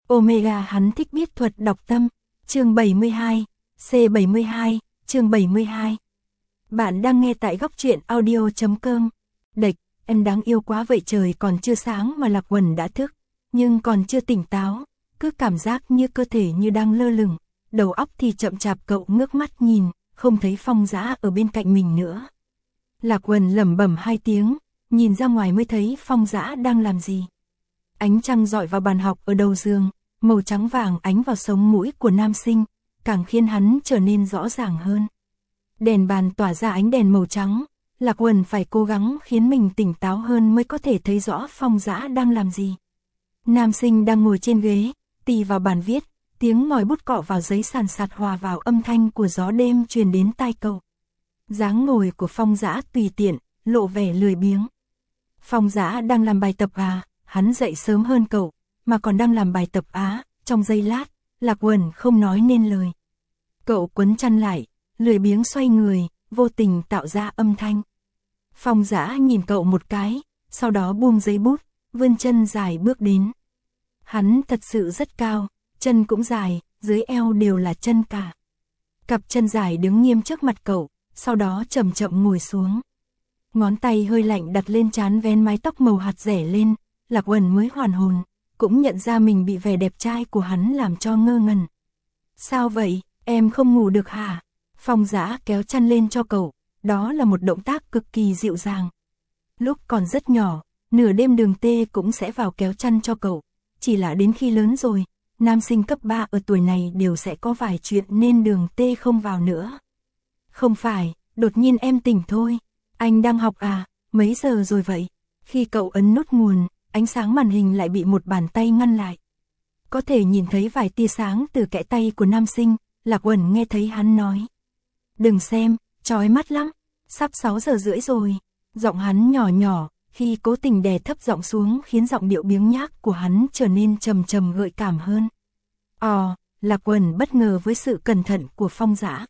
Omega hắn thích biết thuật đọc tâm. Chương 72, C72, chương 72. Bạn đang nghe tại góc truyện audio.com. Địch, em đáng yêu quá vậy, trời còn chưa sáng mà Lạc Quần đã thức, nhưng còn chưa tỉnh táo, cứ cảm giác như cơ thể như đang lơ lửng, đầu óc thì chậm chạp. Cậu ngước mắt nhìn, không thấy Phong Dã ở bên cạnh mình nữa. Lạc Quần lẩm bẩm hai tiếng, nhìn ra ngoài mới thấy Phong Dã đang làm gì. Ánh trăng rọi vào bàn học ở đầu giường, màu trắng vàng ánh vào sống mũi của nam sinh, càng khiến hắn trở nên rõ ràng hơn. Đèn bàn tỏa ra ánh đèn màu trắng, Lạc Quần phải cố gắng khiến mình tỉnh táo hơn mới có thể thấy rõ Phong Dã đang làm gì. Nam sinh đang ngồi trên ghế, tì vào bàn viết, tiếng ngòi bút cọ vào giấy sàn sạt hòa vào âm thanh của gió đêm truyền đến tai cậu. Dáng ngồi của Phong Dã tùy tiện, lộ vẻ lười biếng. Phong Dã đang làm bài tập à? Hắn dậy sớm hơn cậu, mà còn đang làm bài tập á? Trong giây lát, Lạc Quần không nói nên lời. Cậu quấn chăn lại, lười biếng xoay người, vô tình tạo ra âm thanh. Phong Dã nhìn cậu một cái, sau đó buông giấy bút, vươn chân dài bước đến. Hắn thật sự rất cao, chân cũng dài, dưới eo đều là chân cả. Cặp chân dài đứng nghiêm trước mặt cậu, sau đó chậm chậm ngồi xuống. Ngón tay hơi lạnh đặt lên trán vén mái tóc màu hạt rẻ lên, Lạc Quần mới hoàn hồn, cũng nhận ra mình bị vẻ đẹp trai của hắn làm cho ngơ ngẩn. Sao vậy, em không ngủ được hả? Phong Dã kéo chăn lên cho cậu, đó là một động tác cực kỳ dịu dàng. Lúc còn rất nhỏ, nửa đêm Đường Tê cũng sẽ vào kéo chăn cho cậu, chỉ là đến khi lớn rồi, nam sinh cấp 3 ở tuổi này đều sẽ có vài chuyện nên Đường Tê không vào nữa. Không phải, đột nhiên em tỉnh thôi. Anh đang học à? Mấy giờ rồi vậy? Khi cậu ấn nút nguồn, ánh sáng màn hình lại bị một bàn tay ngăn lại. Có thể nhìn thấy vài tia sáng từ kẽ tay của nam sinh, Lạc Quần nghe thấy hắn nói. Đừng xem, chói mắt lắm, sắp 6 giờ rưỡi rồi. Giọng hắn nhỏ nhỏ, khi cố tình đè thấp giọng xuống khiến giọng điệu biếng nhác của hắn trở nên trầm trầm gợi cảm hơn. Lạc Quần bất ngờ với sự cẩn thận của Phong Dã.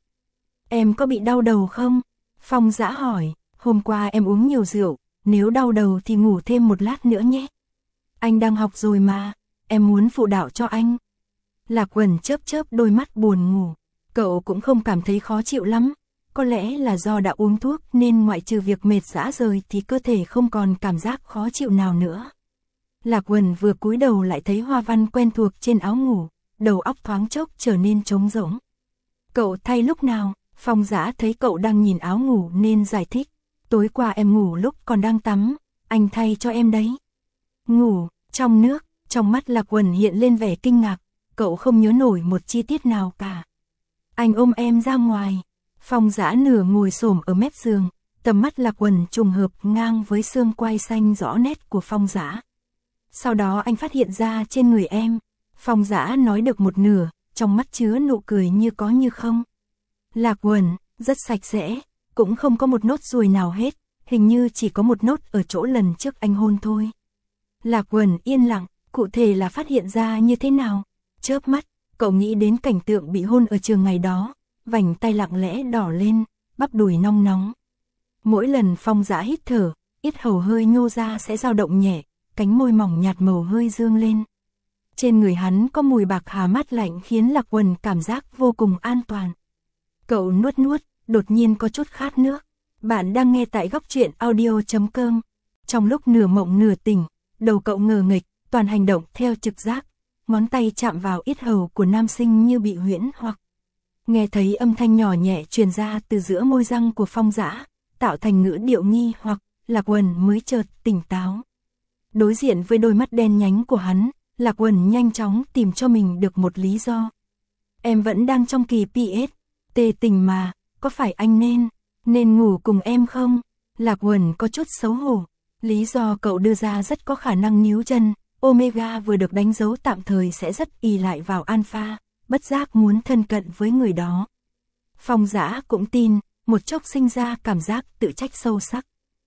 Em có bị đau đầu không? Phong Dã hỏi, hôm qua em uống nhiều rượu, nếu đau đầu thì ngủ thêm một lát nữa nhé. Anh đang học rồi mà, em muốn phụ đạo cho anh. Lạc Quần chớp chớp đôi mắt buồn ngủ, cậu cũng không cảm thấy khó chịu lắm. Có lẽ là do đã uống thuốc nên ngoại trừ việc mệt rã rời thì cơ thể không còn cảm giác khó chịu nào nữa. Lạc Quần vừa cúi đầu lại thấy hoa văn quen thuộc trên áo ngủ, đầu óc thoáng chốc trở nên trống rỗng. Cậu thay lúc nào? Phong Dã thấy cậu đang nhìn áo ngủ nên giải thích. Tối qua em ngủ lúc còn đang tắm, anh thay cho em đấy. Ngủ, trong nước, trong mắt Lạc Quần hiện lên vẻ kinh ngạc, cậu không nhớ nổi một chi tiết nào cả. Anh ôm em ra ngoài. Phong Dã nửa ngồi xổm ở mép giường, tầm mắt Lạc Quần trùng hợp ngang với xương quai xanh rõ nét của Phong Dã. Sau đó anh phát hiện ra trên người em. Phong Dã nói được một nửa, trong mắt chứa nụ cười như có như không. Lạc Quần, rất sạch sẽ, cũng không có một nốt ruồi nào hết, hình như chỉ có một nốt ở chỗ lần trước anh hôn thôi. Lạc Quần yên lặng, cụ thể là phát hiện ra như thế nào? Chớp mắt, cậu nghĩ đến cảnh tượng bị hôn ở trường ngày đó, vành tay lặng lẽ đỏ lên, bắp đùi nong nóng. Mỗi lần Phong Dã hít thở, yết hầu hơi nhô ra sẽ dao động nhẹ, cánh môi mỏng nhạt màu hơi dương lên. Trên người hắn có mùi bạc hà mát lạnh khiến Lạc Quần cảm giác vô cùng an toàn. Cậu nuốt nuốt, đột nhiên có chút khát nước. Bạn đang nghe tại góc truyện audio.com. Trong lúc nửa mộng nửa tỉnh, đầu cậu ngờ nghịch, toàn hành động theo trực giác. Ngón tay chạm vào yết hầu của nam sinh như bị huyễn hoặc. Nghe thấy âm thanh nhỏ nhẹ truyền ra từ giữa môi răng của Phong Dã, tạo thành ngữ điệu nghi hoặc, Lạc Quần mới chợt tỉnh táo. Đối diện với đôi mắt đen nhánh của hắn, Lạc Quần nhanh chóng tìm cho mình được một lý do. Em vẫn đang trong kỳ PS, tê tình mà, có phải anh nên ngủ cùng em không? Lạc Quần có chút xấu hổ. Lý do cậu đưa ra rất có khả năng níu chân, Omega vừa được đánh dấu tạm thời sẽ rất ỷ lại vào Alpha, bất giác muốn thân cận với người đó. Phong Dã cũng tin, một chốc sinh ra cảm giác tự trách sâu sắc.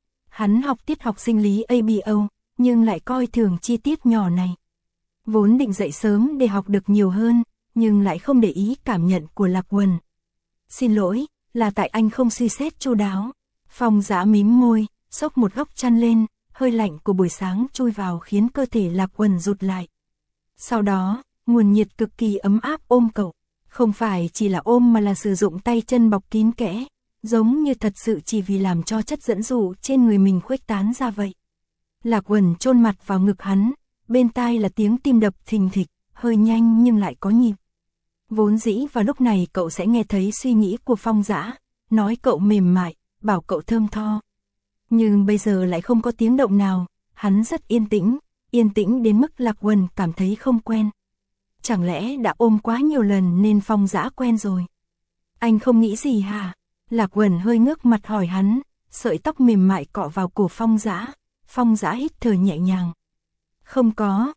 Hắn học tiết học sinh lý ABO, nhưng lại coi thường chi tiết nhỏ này. Vốn định dậy sớm để học được nhiều hơn, nhưng lại không để ý cảm nhận của Lạc Quần. Xin lỗi, là tại anh không suy xét chu đáo. Phong Dã mím môi, xốc một góc chăn lên, hơi lạnh của buổi sáng chui vào khiến cơ thể Lạc Quần rụt lại. Sau đó, nguồn nhiệt cực kỳ ấm áp ôm cậu. Không phải chỉ là ôm mà là sử dụng tay chân bọc kín kẽ, giống như thật sự chỉ vì làm cho chất dẫn dụ trên người mình khuếch tán ra vậy. Lạc Uẩn chôn mặt vào ngực hắn, bên tai là tiếng tim đập thình thịch, hơi nhanh nhưng lại có nhịp. Vốn dĩ vào lúc này cậu sẽ nghe thấy suy nghĩ của Phong Dã, nói cậu mềm mại, bảo cậu thơm tho. Nhưng bây giờ lại không có tiếng động nào, hắn rất yên tĩnh đến mức Lạc Uẩn cảm thấy không quen. Chẳng lẽ đã ôm quá nhiều lần nên Phong Dã quen rồi? Anh không nghĩ gì hả? Lạc Uẩn hơi ngước mặt hỏi hắn, sợi tóc mềm mại cọ vào cổ Phong Dã. Phong Dã hít thở nhẹ nhàng. Không có,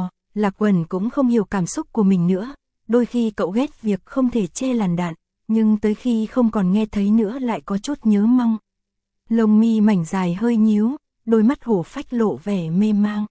Lạc Uẩn cũng không hiểu cảm xúc của mình nữa. Đôi khi cậu ghét việc không thể che làn đạn, nhưng tới khi không còn nghe thấy nữa lại có chút nhớ mong. Lông mi mảnh dài hơi nhíu, đôi mắt hổ phách lộ vẻ mê mang.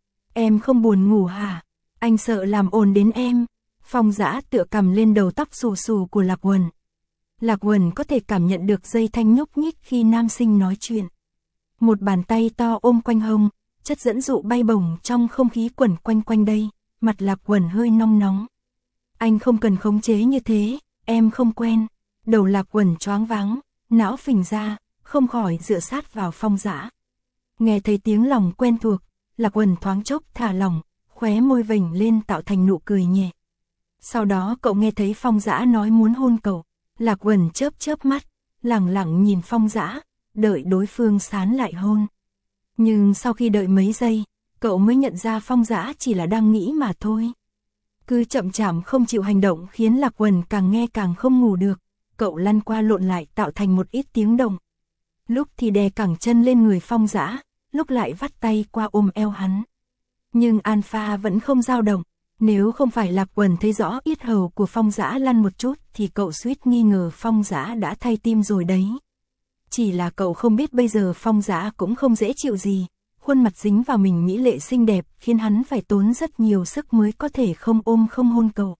Em không buồn ngủ hả? Anh sợ làm ồn đến em. Phong Dã tựa cầm lên đầu tóc xù xù của Lạc Uẩn. Lạc Uẩn có thể cảm nhận được dây thanh nhúc nhích khi nam sinh nói chuyện. Một bàn tay to ôm quanh hông, chất dẫn dụ bay bổng trong không khí quẩn quanh quanh đây, mặt Lạc Uẩn hơi nong nóng. Anh không cần khống chế như thế, em không quen. Đầu Lạc Uẩn choáng váng, não phình ra, không khỏi dựa sát vào Phong Dã. Nghe thấy tiếng lòng quen thuộc, Lạc Uẩn thoáng chốc thả lỏng, khóe môi vểnh lên tạo thành nụ cười nhẹ. Sau đó cậu nghe thấy Phong Dã nói muốn hôn cậu. Lạc Uẩn chớp mắt, lẳng lặng nhìn Phong Dã, đợi đối phương sán lại hôn. Nhưng sau khi đợi mấy giây, cậu mới nhận ra Phong Dã chỉ là đang nghĩ mà thôi. Cứ chậm chạp không chịu hành động khiến Lạc Uẩn càng nghe càng không ngủ được. Cậu lăn qua lộn lại tạo thành một ít tiếng động. Lúc thì đè cẳng chân lên người Phong Dã, lúc lại vắt tay qua ôm eo hắn. Nhưng alpha vẫn không dao động. Nếu không phải Lạc Uẩn thấy rõ yết hầu của Phong Dã lăn một chút thì cậu suýt nghi ngờ Phong Dã đã thay tim rồi đấy. Chỉ là cậu không biết bây giờ Phong Dã cũng không dễ chịu gì. Khuôn mặt dính vào mình mỹ lệ xinh đẹp khiến hắn phải tốn rất nhiều sức mới có thể không ôm không hôn cậu.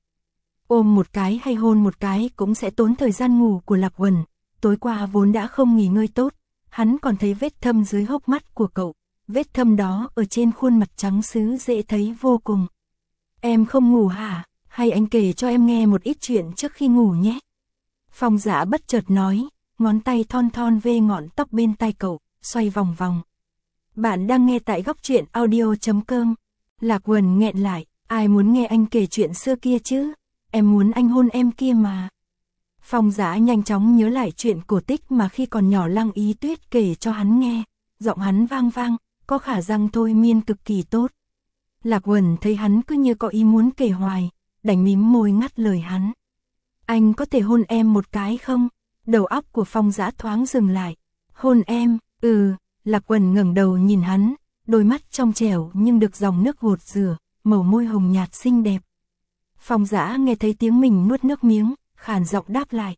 Ôm một cái hay hôn một cái cũng sẽ tốn thời gian ngủ của Lạc Uẩn. Tối qua vốn đã không nghỉ ngơi tốt, hắn còn thấy vết thâm dưới hốc mắt của cậu. Vết thâm đó ở trên khuôn mặt trắng sứ dễ thấy vô cùng. Em không ngủ hả? Hay anh kể cho em nghe một ít chuyện trước khi ngủ nhé. Phong Dã bất chợt nói, ngón tay thon thon vê ngọn tóc bên tai cậu, xoay vòng vòng. Bạn đang nghe tại góc truyện audio.com. Lạc Uẩn nghẹn lại, ai muốn nghe anh kể chuyện xưa kia chứ? Em muốn anh hôn em kia mà. Phong Dã nhanh chóng nhớ lại chuyện cổ tích mà khi còn nhỏ Lăng Ý Tuyết kể cho hắn nghe. Giọng hắn vang vang, có khả năng thôi miên cực kỳ tốt. Lạc Uẩn thấy hắn cứ như có ý muốn kể hoài, đành mím môi ngắt lời hắn. Anh có thể hôn em một cái không? Đầu óc của Phong Dã thoáng dừng lại. Hôn em, Lạc Uẩn ngẩng đầu nhìn hắn, đôi mắt trong trẻo nhưng được dòng nước gột rửa, màu môi hồng nhạt xinh đẹp. Phong Dã nghe thấy tiếng mình nuốt nước miếng, khàn giọng đáp lại.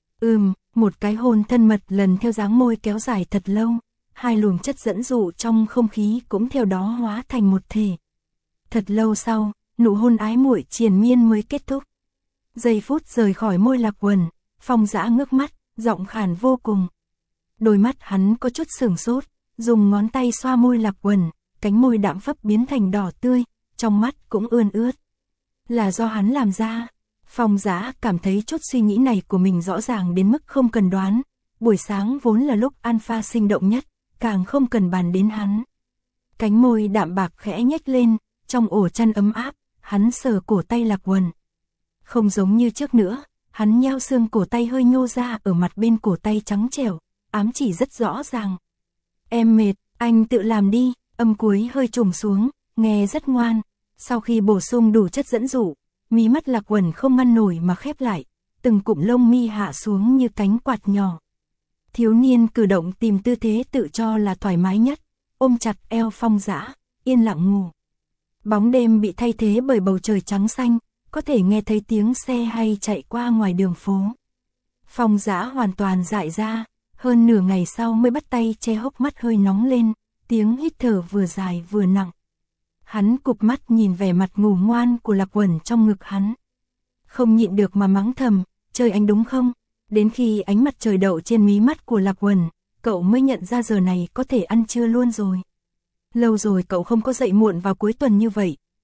Một cái hôn thân mật lần theo dáng môi kéo dài thật lâu, hai luồng chất dẫn dụ trong không khí cũng theo đó hóa thành một thể. Thật lâu sau, nụ hôn ái muội triền miên mới kết thúc. Giây phút rời khỏi môi Lạc Uẩn, Phong Dã ngước mắt, giọng khàn vô cùng. Đôi mắt hắn có chút sửng sốt, dùng ngón tay xoa môi Lạc Uẩn, cánh môi đạm phấp biến thành đỏ tươi, trong mắt cũng ươn ướt. Là do hắn làm ra. Phong Dã cảm thấy chút suy nghĩ này của mình rõ ràng đến mức không cần đoán. Buổi sáng vốn là lúc alpha sinh động nhất, càng không cần bàn đến hắn. Cánh môi đạm bạc khẽ nhếch lên, trong ổ chăn ấm áp, hắn sờ cổ tay Lạc Uẩn. Không giống như trước nữa, hắn nheo xương cổ tay hơi nhô ra ở mặt bên cổ tay trắng trẻo, ám chỉ rất rõ ràng. Em mệt, anh tự làm đi, âm cuối hơi trùng xuống, nghe rất ngoan. Sau khi bổ sung đủ chất dẫn dụ, mí mắt Lạc Uẩn không ngăn nổi mà khép lại, từng cụm lông mi hạ xuống như cánh quạt nhỏ. Thiếu niên cử động tìm tư thế tự cho là thoải mái nhất, ôm chặt eo Phong Dã, yên lặng ngủ. Bóng đêm bị thay thế bởi bầu trời trắng xanh, có thể nghe thấy tiếng xe hay chạy qua ngoài đường phố. Phong Dã hoàn toàn dại ra, hơn nửa ngày sau mới bắt tay che hốc mắt hơi nóng lên, tiếng hít thở vừa dài vừa nặng. Hắn cụp mắt nhìn vẻ mặt ngủ ngoan của Lạc Uẩn trong ngực hắn. Không nhịn được mà mắng thầm, trời anh đúng không? Đến khi ánh mặt trời đậu trên mí mắt của Lạc Uẩn, cậu mới nhận ra giờ này có thể ăn trưa luôn rồi. Lâu rồi cậu không có dậy muộn vào cuối tuần như vậy,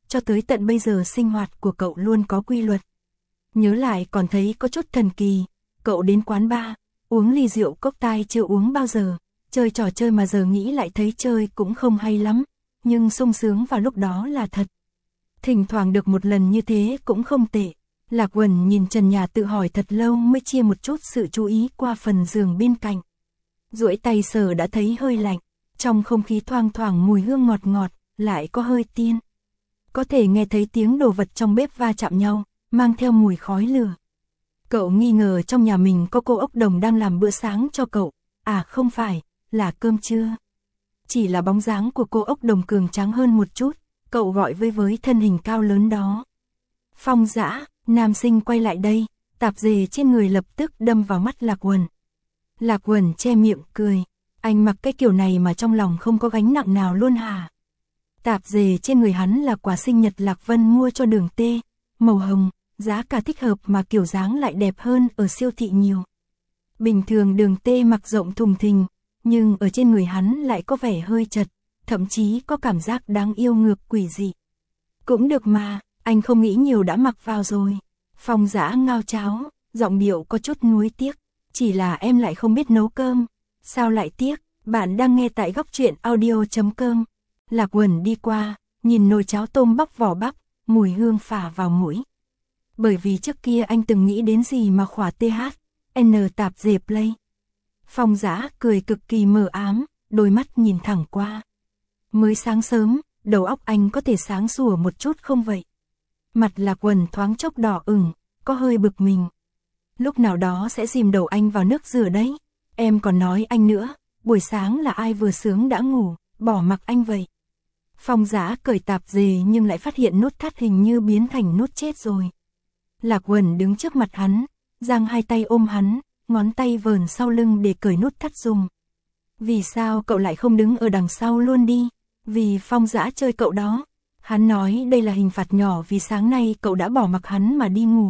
cho tới tận bây giờ sinh hoạt của cậu luôn có quy luật. Nhớ lại còn thấy có chút thần kỳ, cậu đến quán bar, uống ly rượu cốc tai chưa uống bao giờ, chơi trò chơi mà giờ nghĩ lại thấy chơi cũng không hay lắm, nhưng sung sướng vào lúc đó là thật. Thỉnh thoảng được một lần như thế cũng không tệ. Lạc Uẩn nhìn trần nhà tự hỏi thật lâu mới chia một chút sự chú ý qua phần giường bên cạnh. Duỗi tay sờ đã thấy hơi lạnh, trong không khí thoang thoảng mùi hương ngọt ngọt, lại có hơi tiên. Có thể nghe thấy tiếng đồ vật trong bếp va chạm nhau, mang theo mùi khói lửa. Cậu nghi ngờ trong nhà mình có cô ốc đồng đang làm bữa sáng cho cậu, à không phải, là cơm trưa. Chỉ là bóng dáng của cô ốc đồng cường tráng hơn một chút, cậu gọi với thân hình cao lớn đó. Phong Dã, nam sinh quay lại đây, tạp dề trên người lập tức đâm vào mắt Lạc Uẩn. Lạc Uẩn che miệng cười, anh mặc cái kiểu này mà trong lòng không có gánh nặng nào luôn hả? Tạp dề trên người hắn là quà sinh nhật Lạc Vân mua cho Đường Tê, màu hồng, giá cả thích hợp mà kiểu dáng lại đẹp hơn ở siêu thị nhiều. Bình thường Đường Tê mặc rộng thùng thình, nhưng ở trên người hắn lại có vẻ hơi chật, thậm chí có cảm giác đáng yêu ngược quỷ dị. Cũng được mà, anh không nghĩ nhiều đã mặc vào rồi. Phong Dã ngao cháo, giọng điệu có chút nuối tiếc, chỉ là em lại không biết nấu cơm. Sao lại tiếc, bạn đang nghe tại góc truyện audio.com. Lạc Uẩn đi qua, nhìn nồi cháo tôm bóc vỏ bắp, mùi hương phả vào mũi. Bởi vì trước kia anh từng nghĩ đến gì mà khỏa THN tạp dề play. Phong Dã cười cực kỳ mờ ám, đôi mắt nhìn thẳng qua. Mới sáng sớm, đầu óc anh có thể sáng sủa một chút không vậy? Mặt Lạc Uẩn thoáng chốc đỏ ửng, có hơi bực mình. Lúc nào đó sẽ dìm đầu anh vào nước rửa đấy. Em còn nói anh nữa, buổi sáng là ai vừa sướng đã ngủ, bỏ mặc anh vậy. Phong Dã cởi tạp dề nhưng lại phát hiện nút thắt hình như biến thành nút chết rồi. Lạc Uẩn đứng trước mặt hắn, giang hai tay ôm hắn, ngón tay vờn sau lưng để cởi nút thắt dùm. Vì sao cậu lại không đứng ở đằng sau luôn đi? Vì Phong Dã chơi cậu đó. Hắn nói đây là hình phạt nhỏ vì sáng nay cậu đã bỏ mặc hắn mà đi ngủ.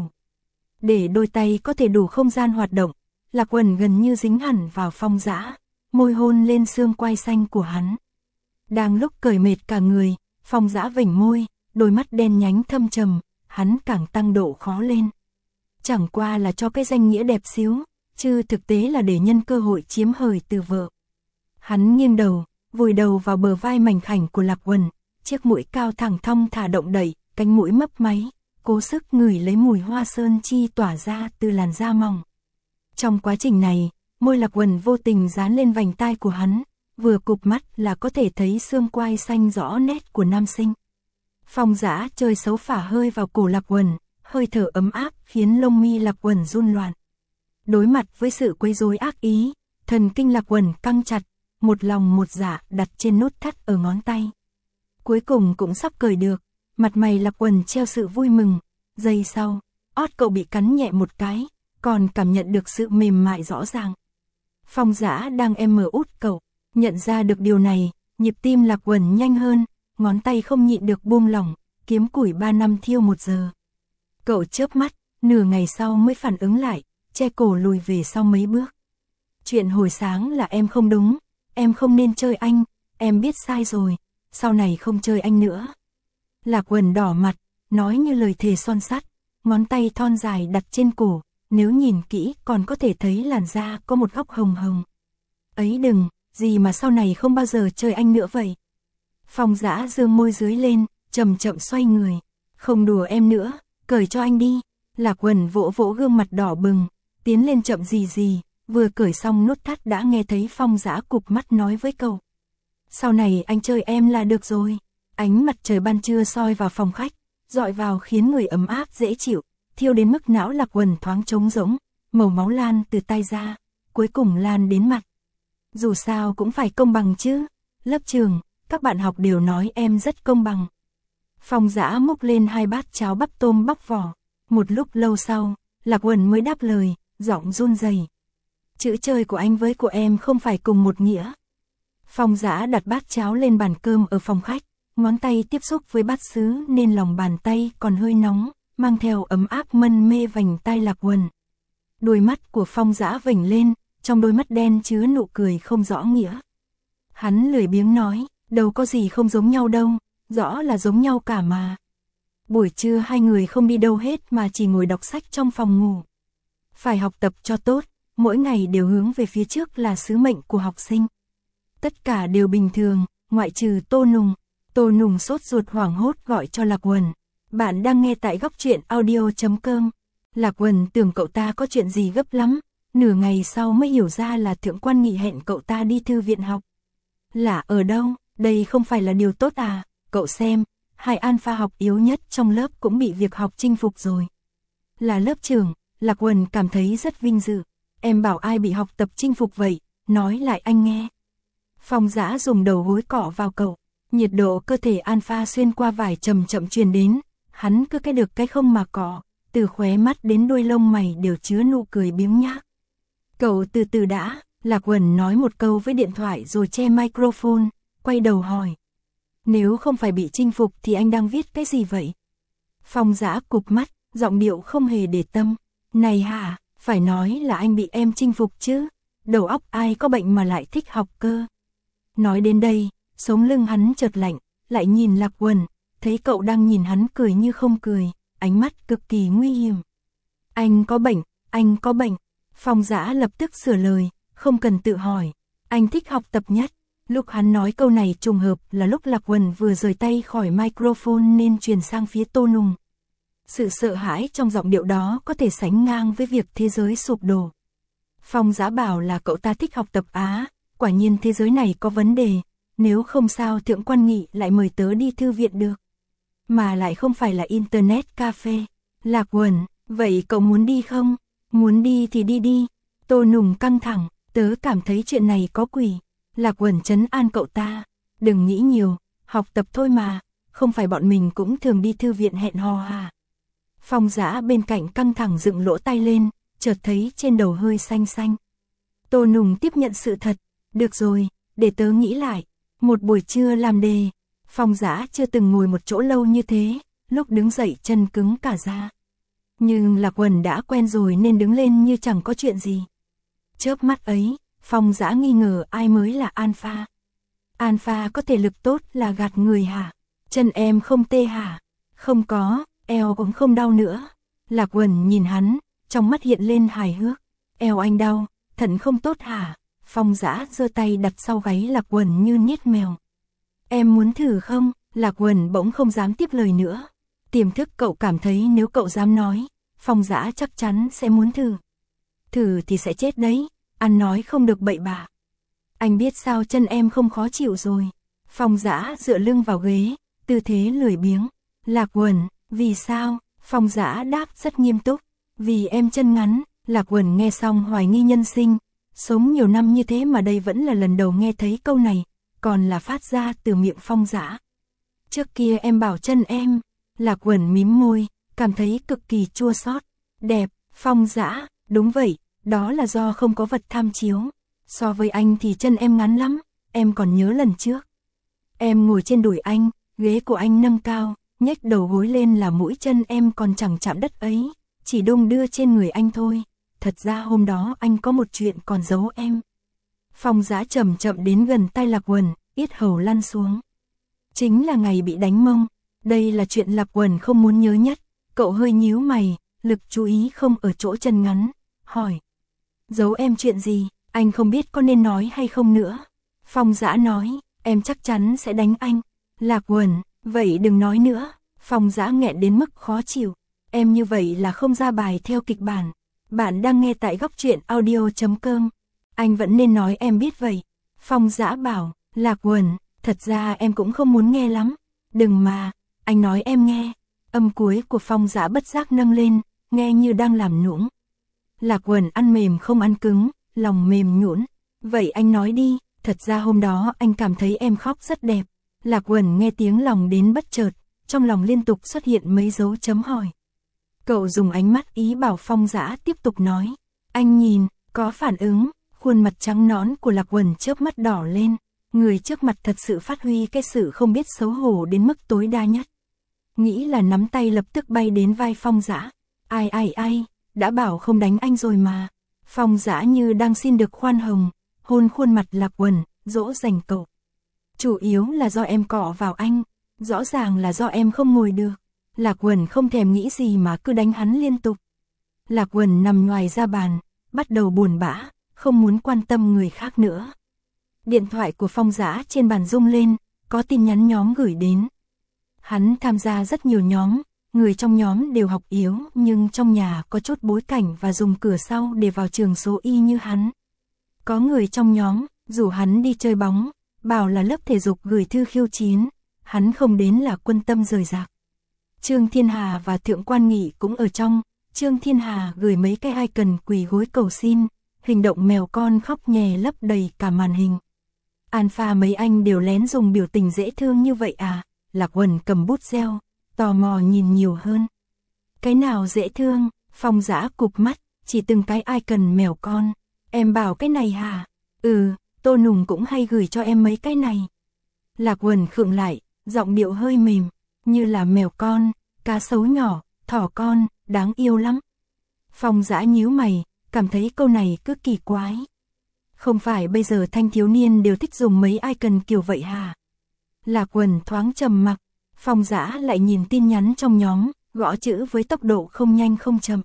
Để đôi tay có thể đủ không gian hoạt động, Lạc Uẩn gần như dính hẳn vào Phong Dã, môi hôn lên xương quai xanh của hắn. Đang lúc cởi mệt cả người, Phong Dã vểnh môi, đôi mắt đen nhánh thâm trầm, hắn càng tăng độ khó lên. Chẳng qua là cho cái danh nghĩa đẹp xíu, chứ thực tế là để nhân cơ hội chiếm hời từ vợ. Hắn nghiêng đầu, vùi đầu vào bờ vai mảnh khảnh của Lạc Uẩn, chiếc mũi cao thẳng thong thả động đẩy, cánh mũi mấp máy, cố sức ngửi lấy mùi hoa sơn chi tỏa ra từ làn da mỏng. Trong quá trình này, môi Lạc Uẩn vô tình dán lên vành tai của hắn, vừa cụp mắt là có thể thấy xương quai xanh rõ nét của nam sinh. Phong Dã chơi xấu phả hơi vào cổ Lạc Uẩn, hơi thở ấm áp khiến lông mi Lạc Uẩn run loạn. Đối mặt với sự quấy rối ác ý, thần kinh Lạc Uẩn căng chặt, một lòng một dạ đặt trên nút thắt ở ngón tay. Cuối cùng cũng sắp cởi được, mặt mày Lạc Uẩn treo sự vui mừng. Giây sau, ót cậu bị cắn nhẹ một cái, còn cảm nhận được sự mềm mại rõ ràng. Phong Dã đang út cậu, nhận ra được điều này, nhịp tim Lạc Uẩn nhanh hơn, ngón tay không nhịn được buông lỏng, kiếm củi 3 năm thiêu 1 giờ. Cậu chớp mắt, nửa ngày sau mới phản ứng lại, che cổ lùi về sau mấy bước. Chuyện hồi sáng là em không đúng, em không nên chơi anh, em biết sai rồi, sau này không chơi anh nữa. Lạc Uẩn đỏ mặt, nói như lời thề son sắt, ngón tay thon dài đặt trên cổ, nếu nhìn kỹ còn có thể thấy làn da có một góc hồng hồng. Ấy đừng, gì mà sau này không bao giờ chơi anh nữa vậy. Phong Dã dương môi dưới lên, chậm chậm xoay người. Không đùa em nữa, cởi cho anh đi. Lạc Uẩn vỗ vỗ gương mặt đỏ bừng, tiến lên chậm gì, vừa cởi xong nút thắt đã nghe thấy Phong Dã cụp mắt nói với cậu. Sau này anh chơi em là được rồi. Ánh mặt trời ban trưa soi vào phòng khách, dọi vào khiến người ấm áp dễ chịu, thiêu đến mức não Lạc Uẩn thoáng trống rỗng, màu máu lan từ tai ra, cuối cùng lan đến mặt. Dù sao cũng phải công bằng chứ, lớp trường, các bạn học đều nói em rất công bằng. Phong Dã múc lên 2 bát cháo bắp tôm bóc vỏ, một lúc lâu sau, Lạc Uẩn mới đáp lời, giọng run rẩy. Chữ chơi của anh với của em không phải cùng một nghĩa. Phong Dã đặt bát cháo lên bàn cơm ở phòng khách, ngón tay tiếp xúc với bát sứ nên lòng bàn tay còn hơi nóng, mang theo ấm áp mân mê vành tai Lạc Uẩn. Đôi mắt của Phong Dã vểnh lên, trong đôi mắt đen chứa nụ cười không rõ nghĩa. Hắn lười biếng nói, đâu có gì không giống nhau đâu, rõ là giống nhau cả mà, Buổi trưa hai người không đi đâu hết mà chỉ ngồi đọc sách trong phòng ngủ. Phải học tập cho tốt, mỗi ngày đều hướng về phía trước là sứ mệnh của học sinh. Tất cả đều bình thường, ngoại trừ Tô Nùng. Tô Nùng sốt ruột hoảng hốt gọi cho Lạc Uẩn. Bạn đang nghe tại góc truyện audio.com. Lạc Uẩn tưởng cậu ta có chuyện gì gấp lắm, nửa ngày sau mới hiểu ra là Thượng Quan Nghị hẹn cậu ta đi thư viện học. Là ở đâu, đây không phải là điều tốt à, cậu xem, hai alpha học yếu nhất trong lớp cũng bị việc học chinh phục rồi. Là lớp trưởng, Lạc Uẩn cảm thấy rất vinh dự. Em bảo ai bị học tập chinh phục vậy, nói lại anh nghe. Phong Dã dùng đầu gối cọ vào cậu, nhiệt độ cơ thể alpha xuyên qua vải chậm chậm truyền đến, hắn cứ cái được cái không mà cọ, từ khóe mắt đến đuôi lông mày đều chứa nụ cười biếng nhác. Cậu từ từ đã, Lạc Uẩn nói một câu với điện thoại rồi che microphone, quay đầu hỏi. Nếu không phải bị chinh phục thì anh đang viết cái gì vậy? Phong Dã cụp mắt, giọng điệu không hề để tâm. Này hả, phải nói là anh bị em chinh phục chứ, đầu óc ai có bệnh mà lại thích học cơ. Nói đến đây, sống lưng hắn chợt lạnh, lại nhìn Lạc Uẩn, thấy cậu đang nhìn hắn cười như không cười, ánh mắt cực kỳ nguy hiểm. Anh có bệnh, anh có bệnh. Phong Dã lập tức sửa lời, không cần tự hỏi, anh thích học tập nhất. Lúc hắn nói câu này trùng hợp là lúc Lạc Uẩn vừa rời tay khỏi microphone nên truyền sang phía Tô Nùng. Sự sợ hãi trong giọng điệu đó có thể sánh ngang với việc thế giới sụp đổ. Phong Dã bảo là cậu ta thích học tập á, quả nhiên thế giới này có vấn đề, nếu không sao Thượng Quan Nghị lại mời tớ đi thư viện được. Mà lại không phải là internet cafe. Lạc Uẩn, vậy cậu muốn đi không? Muốn đi thì đi đi. Tô Nùng căng thẳng, tớ cảm thấy chuyện này có quỷ. Lạc Uẩn trấn an cậu ta, đừng nghĩ nhiều, học tập thôi mà, không phải bọn mình cũng thường đi thư viện hẹn hò à. Phong Dã bên cạnh căng thẳng dựng lỗ tai lên, chợt thấy trên đầu hơi xanh xanh. Tô Nùng tiếp nhận sự thật, được rồi, để tớ nghĩ lại. Một buổi trưa làm đề, Phong Dã chưa từng ngồi một chỗ lâu như thế, lúc đứng dậy chân cứng cả ra. Nhưng Lạc Uẩn đã quen rồi nên đứng lên như chẳng có chuyện gì. Chớp mắt ấy, Phong Dã nghi ngờ ai mới là alpha. Alpha có thể lực tốt là gạt người hả? Chân em không tê hả? Không có, eo cũng không đau nữa. Lạc Uẩn nhìn hắn, trong mắt hiện lên hài hước. Eo anh đau, thận không tốt hả? Phong Dã giơ tay đặt sau gáy Lạc Uẩn như niết mèo. Em muốn thử không? Lạc Uẩn bỗng không dám tiếp lời nữa. Tiềm thức cậu cảm thấy nếu cậu dám nói, Phong Dã chắc chắn sẽ muốn thử. Thử thì sẽ chết đấy, ăn nói không được bậy bạ. Anh biết sao chân em không khó chịu rồi. Phong Dã dựa lưng vào ghế, tư thế lười biếng. Lạc Uẩn, vì sao? Phong Dã đáp rất nghiêm túc. Vì em chân ngắn. Lạc Uẩn nghe xong hoài nghi nhân sinh. Sống nhiều năm như thế mà đây vẫn là lần đầu nghe thấy câu này, còn là phát ra từ miệng Phong Dã. Trước kia em bảo chân em. Lạc Uẩn mím môi, cảm thấy cực kỳ chua xót. Đẹp, Phong Dã, đúng vậy, đó là do không có vật tham chiếu. So với anh thì chân em ngắn lắm, em còn nhớ lần trước. Em ngồi trên đùi anh, ghế của anh nâng cao, nhếch đầu gối lên là mũi chân em còn chẳng chạm đất ấy, chỉ đung đưa trên người anh thôi. Thật ra hôm đó anh có một chuyện còn giấu em. Phong Dã chậm chậm đến gần tai Lạc Uẩn, yết hầu lăn xuống. Chính là ngày bị đánh mông. Đây là chuyện Lạc Uẩn không muốn nhớ nhất. Cậu hơi nhíu mày, lực chú ý không ở chỗ chân ngắn, hỏi. Giấu em chuyện gì, anh không biết có nên nói hay không nữa. Phong Dã nói, em chắc chắn sẽ đánh anh. Lạc Uẩn, vậy đừng nói nữa. Phong Dã nghẹn đến mức khó chịu. Em như vậy là không ra bài theo kịch bản. Bạn đang nghe tại góc truyện audio.com. Anh vẫn nên nói em biết vậy. Phong Dã bảo, Lạc Uẩn, thật ra em cũng không muốn nghe lắm. Đừng mà, anh nói em nghe. Âm cuối của Phong Dã bất giác nâng lên, nghe như đang làm nũng. Lạc Uẩn ăn mềm không ăn cứng, lòng mềm nhũn. Vậy anh nói đi, thật ra hôm đó anh cảm thấy em khóc rất đẹp. Lạc Uẩn nghe tiếng lòng đến bất chợt, trong lòng liên tục xuất hiện mấy dấu chấm hỏi. Cậu dùng ánh mắt ý bảo Phong Dã tiếp tục nói. Anh nhìn, có phản ứng, khuôn mặt trắng nõn của Lạc Uẩn chớp mắt đỏ lên. Người trước mặt thật sự phát huy cái sự không biết xấu hổ đến mức tối đa nhất. Nghĩ là nắm tay lập tức bay đến vai Phong Dã. Ai, đã bảo không đánh anh rồi mà. Phong Dã như đang xin được khoan hồng, hôn khuôn mặt Lạc Uẩn, dỗ dành cậu. Chủ yếu là do em cọ vào anh, rõ ràng là do em không ngồi được. Lạc Uẩn không thèm nghĩ gì mà cứ đánh hắn liên tục. Lạc Uẩn nằm ngoài ra bàn, bắt đầu buồn bã, không muốn quan tâm người khác nữa. Điện thoại của Phong Dã trên bàn rung lên, có tin nhắn nhóm gửi đến. Hắn tham gia rất nhiều nhóm, người trong nhóm đều học yếu nhưng trong nhà có chút bối cảnh và dùng cửa sau để vào trường số y như hắn. Có người trong nhóm rủ hắn đi chơi bóng, bảo là lớp thể dục gửi thư khiêu chiến, hắn không đến là quân tâm rời rạc. Trương Thiên Hà và Thượng Quan Nghị cũng ở trong, Trương Thiên Hà gửi mấy cái icon quỳ gối cầu xin, hình động mèo con khóc nhè lấp đầy cả màn hình. Alpha mấy anh đều lén dùng biểu tình dễ thương như vậy à? Lạc Uẩn cầm bút reo, tò mò nhìn nhiều hơn. Cái nào dễ thương? Phong Dã cụp mắt, chỉ từng cái icon mèo con. Em bảo cái này hả? Tô Nùng cũng hay gửi cho em mấy cái này. Lạc Uẩn khựng lại, giọng điệu hơi mềm, như là mèo con, cá sấu nhỏ, thỏ con, đáng yêu lắm. Phong Dã nhíu mày, cảm thấy câu này cứ kỳ quái. Không phải bây giờ thanh thiếu niên đều thích dùng mấy icon kiểu vậy hả? Lạc Uẩn thoáng trầm mặc, Phong Dã lại nhìn tin nhắn trong nhóm, gõ chữ với tốc độ không nhanh không chậm.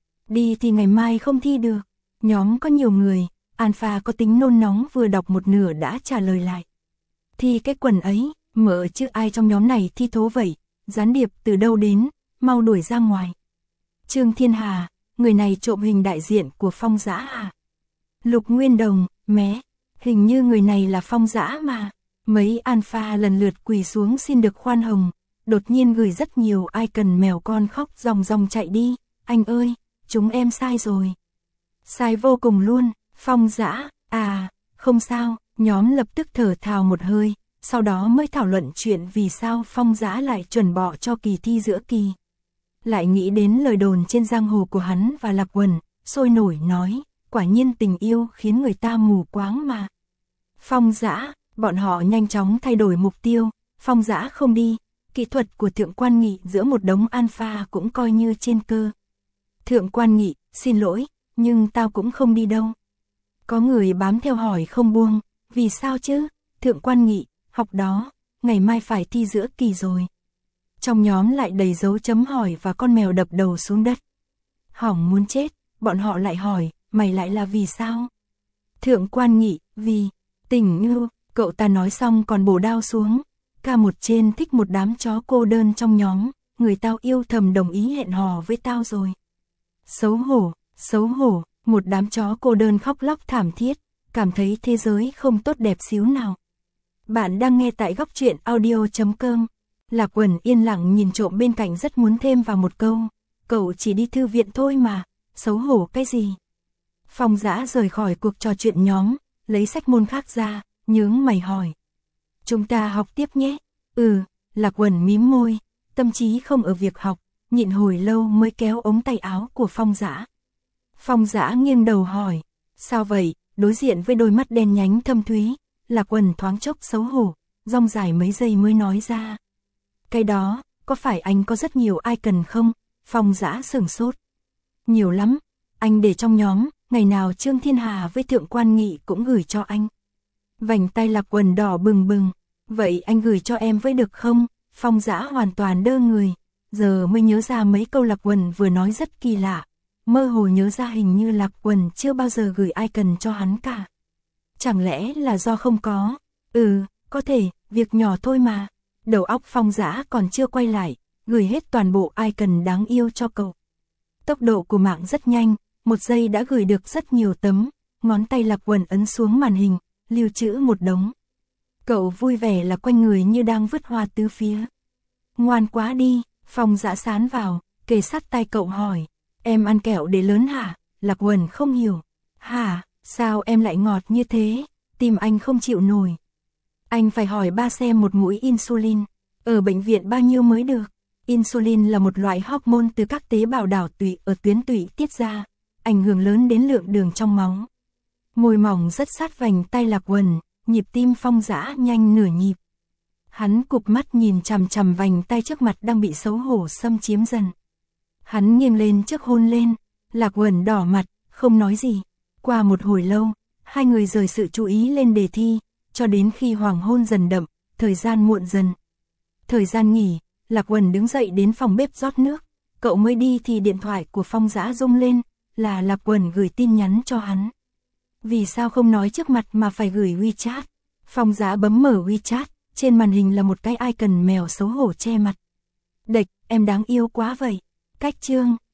Đi thì ngày mai không thi được. Nhóm có nhiều người, Alpha có tính nôn nóng vừa đọc một nửa đã trả lời lại. Thi cái quần ấy, mợ chứ ai trong nhóm này thi thố vậy, gián điệp từ đâu đến, mau đuổi ra ngoài. Trương Thiên Hà, người này trộm hình đại diện của Phong Dã à? Lục Nguyên Đồng, mé, hình như người này là Phong Dã mà. Mấy Alpha lần lượt quỳ xuống xin được khoan hồng, đột nhiên gửi rất nhiều icon mèo con khóc ròng ròng chạy đi. Anh ơi, chúng em sai rồi. Sai vô cùng luôn. Phong Dã, không sao, nhóm lập tức thở phào một hơi, sau đó mới thảo luận chuyện vì sao Phong Dã lại chuẩn bỏ cho kỳ thi giữa kỳ. Lại nghĩ đến lời đồn trên giang hồ của hắn và Lạc Uẩn, sôi nổi nói, quả nhiên tình yêu khiến người ta mù quáng mà. Phong Dã, bọn họ nhanh chóng thay đổi mục tiêu, Phong Dã không đi, kỹ thuật của Thượng Quan Nghị giữa một đống Alpha cũng coi như trên cơ. Thượng Quan Nghị, xin lỗi, nhưng tao cũng không đi đâu. Có người bám theo hỏi không buông, vì sao chứ? Thượng Quan Nghị, học đó, ngày mai phải thi giữa kỳ rồi. Trong nhóm lại đầy dấu chấm hỏi và con mèo đập đầu xuống đất. Hỏng muốn chết, bọn họ lại hỏi, mày lại là vì sao? Thượng Quan Nghị, vì tình yêu, cậu ta nói xong còn bổ đao xuống. K1 trên thích một đám chó cô đơn trong nhóm, người tao yêu thầm đồng ý hẹn hò với tao rồi. Xấu hổ, một đám chó cô đơn khóc lóc thảm thiết, cảm thấy thế giới không tốt đẹp xíu nào. Bạn đang nghe tại góc truyện audio.com. Lạc Uẩn yên lặng nhìn trộm bên cạnh rất muốn thêm vào một câu, cậu chỉ đi thư viện thôi mà, xấu hổ cái gì. Phong Dã rời khỏi cuộc trò chuyện nhóm, lấy sách môn khác ra, nhướng mày hỏi. Chúng ta học tiếp nhé. Lạc Uẩn mím môi, tâm trí không ở việc học, nhịn hồi lâu mới kéo ống tay áo của Phong Dã. Phong Dã nghiêng đầu hỏi, sao vậy? Đối diện với đôi mắt đen nhánh thâm thúy, Lạc Uẩn thoáng chốc xấu hổ, rong dài mấy giây mới nói ra. Cái đó, có phải anh có rất nhiều icon không? Phong Dã sửng sốt. Nhiều lắm, anh để trong nhóm, ngày nào Trương Thiên Hà với Thượng Quan Nghị cũng gửi cho anh. Vành tay Lạc Uẩn đỏ bừng bừng, vậy anh gửi cho em với được không? Phong Dã hoàn toàn đơ người, giờ mới nhớ ra mấy câu Lạc Uẩn vừa nói rất kỳ lạ. Mơ hồ nhớ ra hình như Lạc Uẩn chưa bao giờ gửi icon cho hắn cả. Chẳng lẽ là do không có? Có thể, việc nhỏ thôi mà. Đầu óc Phong Dã còn chưa quay lại, gửi hết toàn bộ icon đáng yêu cho cậu. Tốc độ của mạng rất nhanh, một giây đã gửi được rất nhiều tấm, ngón tay Lạc Uẩn ấn xuống màn hình, lưu trữ một đống. Cậu vui vẻ là quanh người như đang vứt hoa tứ phía. Ngoan quá đi, Phong Dã sán vào, kề sát tai cậu hỏi. Em ăn kẹo để lớn hả? Lạc Uẩn không hiểu. Hả, sao em lại ngọt như thế? Tim anh không chịu nổi. Anh phải hỏi ba xem một mũi insulin. Ở bệnh viện bao nhiêu mới được? Insulin là một loại hormone từ các tế bào đảo tụy ở tuyến tụy tiết ra, ảnh hưởng lớn đến lượng đường trong máu. Môi mỏng rất sát vành tay Lạc Uẩn, nhịp tim Phong Dã nhanh nửa nhịp. Hắn cụp mắt nhìn chằm chằm vành tay trước mặt đang bị xấu hổ xâm chiếm dần. Hắn nghiêng lên trước hôn lên, Lạc Uẩn đỏ mặt, không nói gì. Qua một hồi lâu, hai người rời sự chú ý lên đề thi, cho đến khi hoàng hôn dần đậm, thời gian muộn dần. Thời gian nghỉ, Lạc Uẩn đứng dậy đến phòng bếp rót nước. Cậu mới đi thì điện thoại của Phong Dã rung lên, là Lạc Uẩn gửi tin nhắn cho hắn. Vì sao không nói trước mặt mà phải gửi WeChat? Phong Dã bấm mở WeChat, trên màn hình là một cái icon mèo xấu hổ che mặt. Địch, em đáng yêu quá vậy. Cách chương